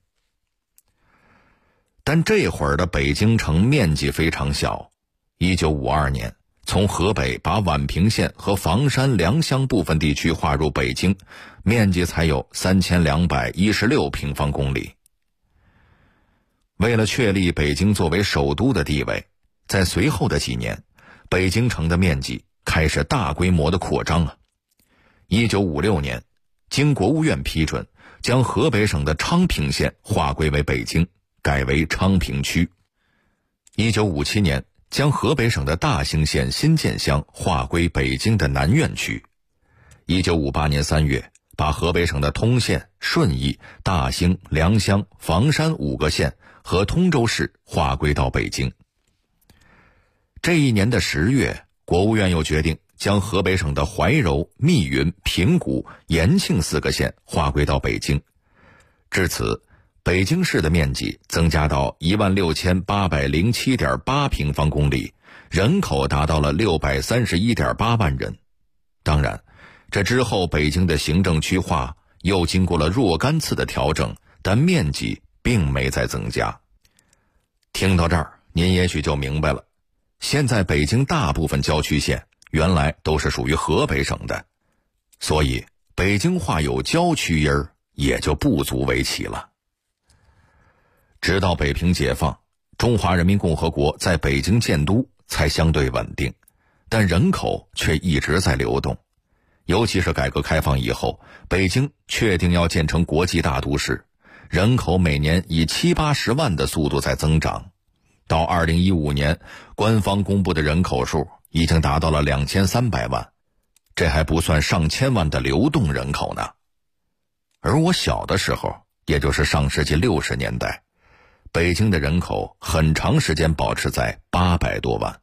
但这会儿的北京城面积非常小，1952年从河北把宛平县和房山、良乡部分地区划入北京，面积才有3216平方公里。为了确立北京作为首都的地位，在随后的几年，北京城的面积开始大规模的扩张1956年，经国务院批准，将河北省的昌平县划归为北京，改为昌平区。1957年，将河北省的大兴县新建乡划归北京的南苑区。1958年3月，把河北省的通县、顺义、大兴、良乡、房山5个县和通州市划归到北京。这一年的10月，国务院又决定将河北省的怀柔、密云、平谷、延庆4个县划归到北京。至此，北京市的面积增加到16807.8平方公里，人口达到了631.8万人。当然，这之后北京的行政区划又经过了若干次的调整，但面积并没再增加。听到这儿，您也许就明白了，现在北京大部分郊区县原来都是属于河北省的，所以北京话有郊区音儿也就不足为奇了。直到北平解放，中华人民共和国在北京建都才相对稳定，但人口却一直在流动。尤其是改革开放以后，北京确定要建成国际大都市，人口每年以70-80万的速度在增长。到2015年，官方公布的人口数已经达到了2300万，这还不算上千万的流动人口呢。而我小的时候，也就是上世纪60年代，北京的人口很长时间保持在800多万。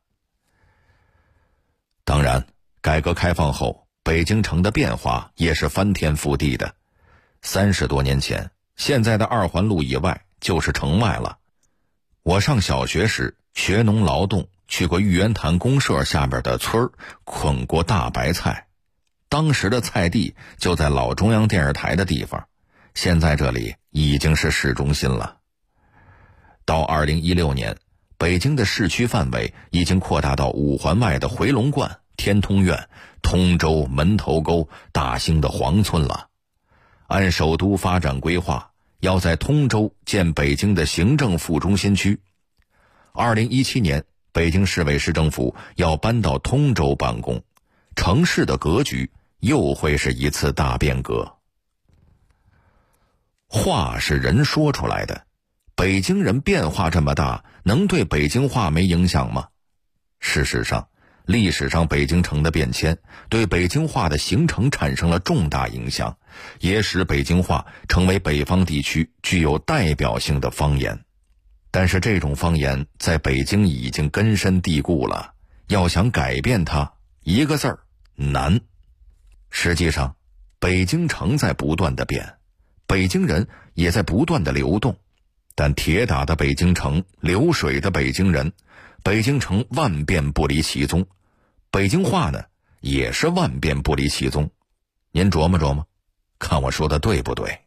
当然，改革开放后，北京城的变化也是翻天覆地的。30多年前，现在的2环路以外就是城外了。我上小学时学农劳动，去过玉渊潭公社下边的村儿，捆过大白菜。当时的菜地就在老中央电视台的地方，现在这里已经是市中心了。到2016年，北京的市区范围已经扩大到5环外的回龙观、天通苑、通州、门头沟、大兴的黄村了。按首都发展规划，要在通州建北京的行政副中心区。2017年，北京市委市政府要搬到通州办公，城市的格局又会是一次大变革。话是人说出来的，北京人变化这么大，能对北京话没影响吗？事实上，历史上北京城的变迁对北京话的形成产生了重大影响，也使北京话成为北方地区具有代表性的方言。但是这种方言在北京已经根深蒂固了，要想改变它，一个字儿，难。实际上，北京城在不断的变，北京人也在不断的流动，但铁打的北京城，流水的北京人，北京城万变不离其宗，北京话呢也是万变不离其宗。您琢磨琢磨，看我说的对不对？